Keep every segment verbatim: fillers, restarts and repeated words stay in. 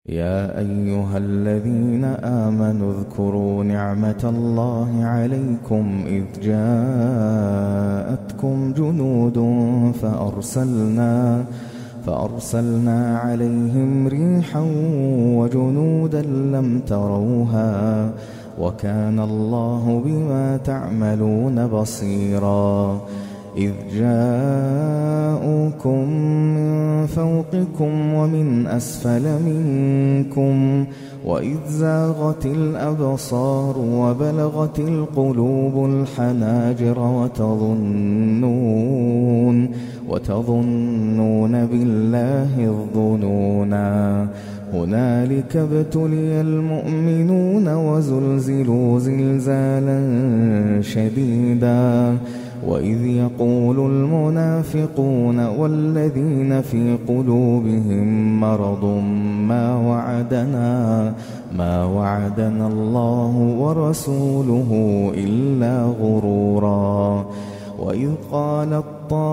يا أيها الذين آمنوا اذكروا نعمة الله عليكم إذ جاءتكم جنود فأرسلنا فأرسلنا عليهم ريحا وجنودا لم تروها وكان الله بما تعملون بصيرا. إذ جاءوكم من فوقكم ومن أسفل منكم وإذ زاغت الأبصار وبلغت القلوب الحناجر وتظنون وتظنون بالله الظنونا. هنالك ابتلي المؤمنون وزلزلوا زلزالا شديدا. وإذ يقول المنافقون والذين في قلوبهم مرض ما وعدنا ما وعدنا الله ورسوله إلا غرورا. وإذ قالت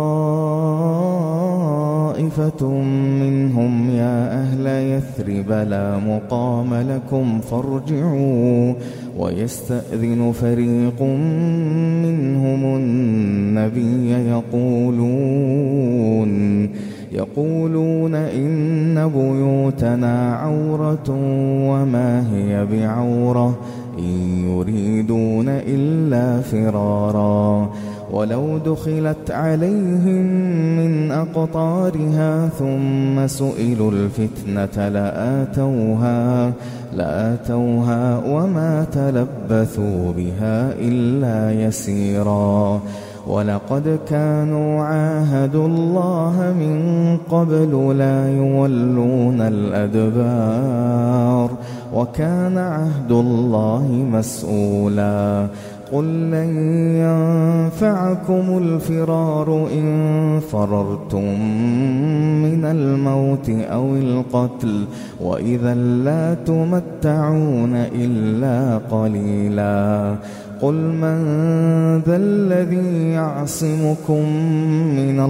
طائفة منهم يا أهل يثرب لا مقام لكم فارجعوا ويستأذن فريق منهم النبي يقولون يقولون إن بيوتنا عورة وما هي بعورة إن يريدون إلا فرارا. ولو دخلت عليهم من أقطارها ثم سئلوا الفتنة لآتوها لآتوها وما تلبثوا بها إلا يسيرا. ولقد كانوا عاهدوا الله من قبل لا يولون الأدبار وكان عهد الله مسؤولا. قل لن ينفعكم الفرار إن فررتم من الموت أو القتل وإذا لا تمتعون إلا قليلا. قل من ذا الذي يعصمكم من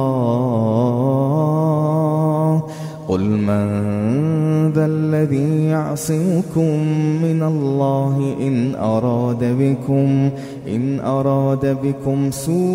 الله قل من ذا الذي يعصمكم من الله إن أراد بكم إن أراد بكم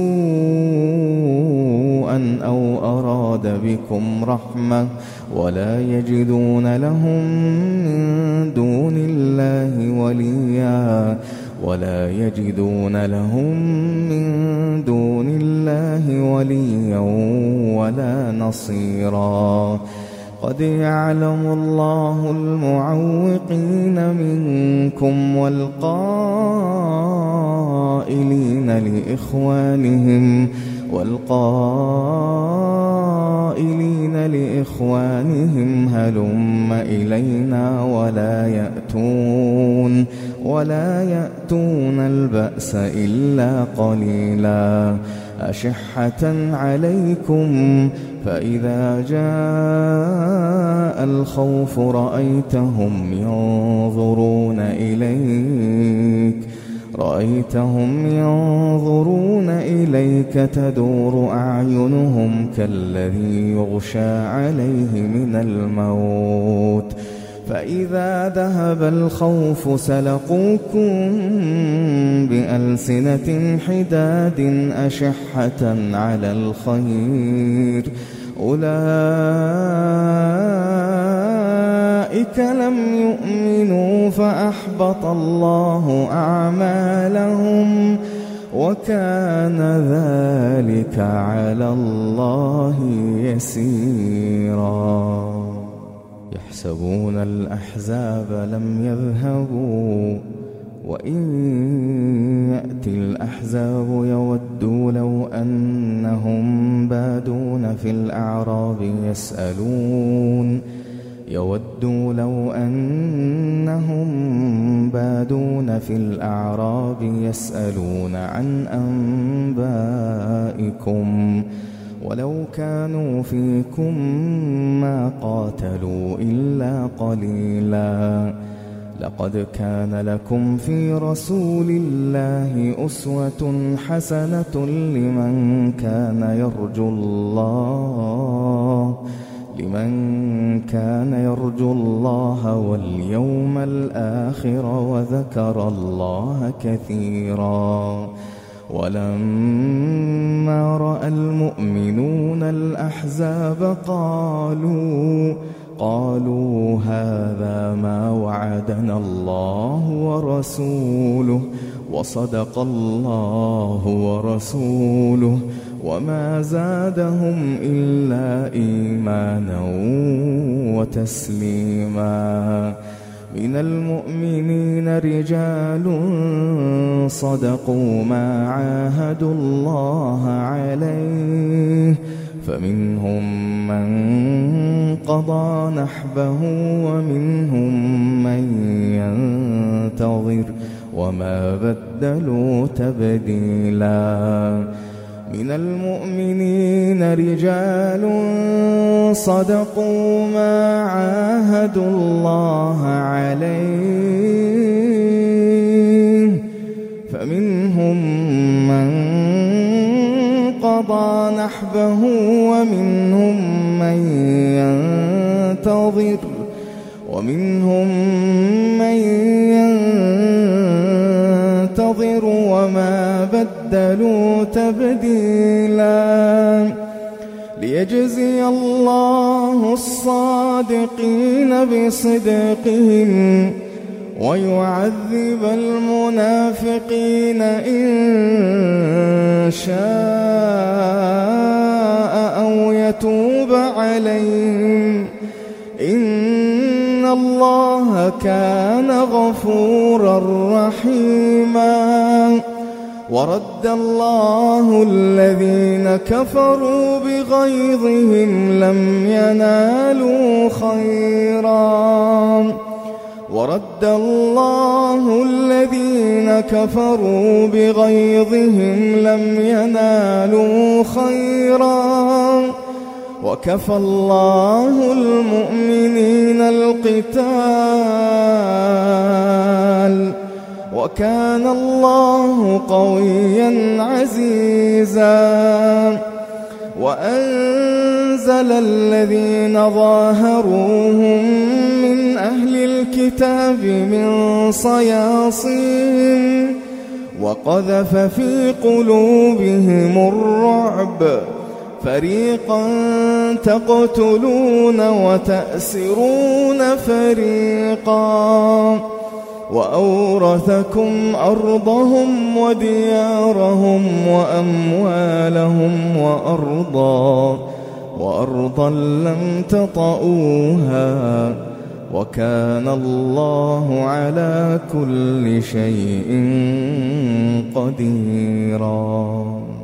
سوءا أو أراد بكم رحمة ولا يجدون لهم من دون الله وليا ولا يجدون لهم من دون الله وليا ولا نصيرا. قد يعلم الله المعوقين منكم والقائلين لإخوانهم والقائلين لإخوانهم هلم إلينا ولا يأتون ولا يأتون البأس إلا قليلا. أشحة عليكم فإذا جاء الخوف رأيتهم ينظرون إليك رأيتهم ينظرون إليك تدور أعينهم كالذي يغشى عليه من الموت فإذا ذهب الخوف سلقوكم بألسنة حداد أشحة على الخير أولئك لم يؤمنوا فأحبط الله أعمالهم وكان ذلك على الله يسيرا. يحسبون الأحزاب لم يذهبوا وإن يأتي الأحزاب يودوا لو أنهم بادون في الأعراب يسألون يودوا لو أنهم بادون في الأعراب يسألون عن أنبائكم ولو كانوا فيكم ما قاتلوا إلا قليلا. لقد كان لكم في رسول الله أسوة حسنة لمن كان يرجو الله لمن كان يرجو الله واليوم الآخر وذكر الله كثيرا. ولما رأى المؤمنون الأحزاب قالوا قالوا هذا ما وعدنا الله ورسوله وصدق الله ورسوله وما زادهم إلا إيمانا وتسليما. من المؤمنين رجال صدقوا ما عاهدوا الله عليه فمنهم من قضى نحبه ومنهم من ينتظر وما بدلوا تبديلا. من المؤمنين رجال صدقوا ما عاهدوا الله عليه فمنهم من قضى نحبه ومنهم من ينتظر ومنهم من ينتظر وما بدلوا تبديلا. ليجزي الله الصادقين بصدقهم ويعذب المنافقين إن شاء أو يتوب عليهم إن الله كان غفورا رحيما. ورد الله الذين كفروا بغيظهم لم ينالوا خيرا ورد الله الذين كفروا بغيظهم لم ينالوا خيرا وكفى الله المؤمنين القتال وكان الله قويا عزيزا. وأنزل الذين ظاهروهم من أهل الكتاب من صياصيهم وقذف في قلوبهم الرعب فريقا تقتلون وتأسرون فريقا وأورثكم أرضهم وديارهم وأموالهم وأرضا وأرضا لم تطئوها وكان الله على كل شيء قديرا.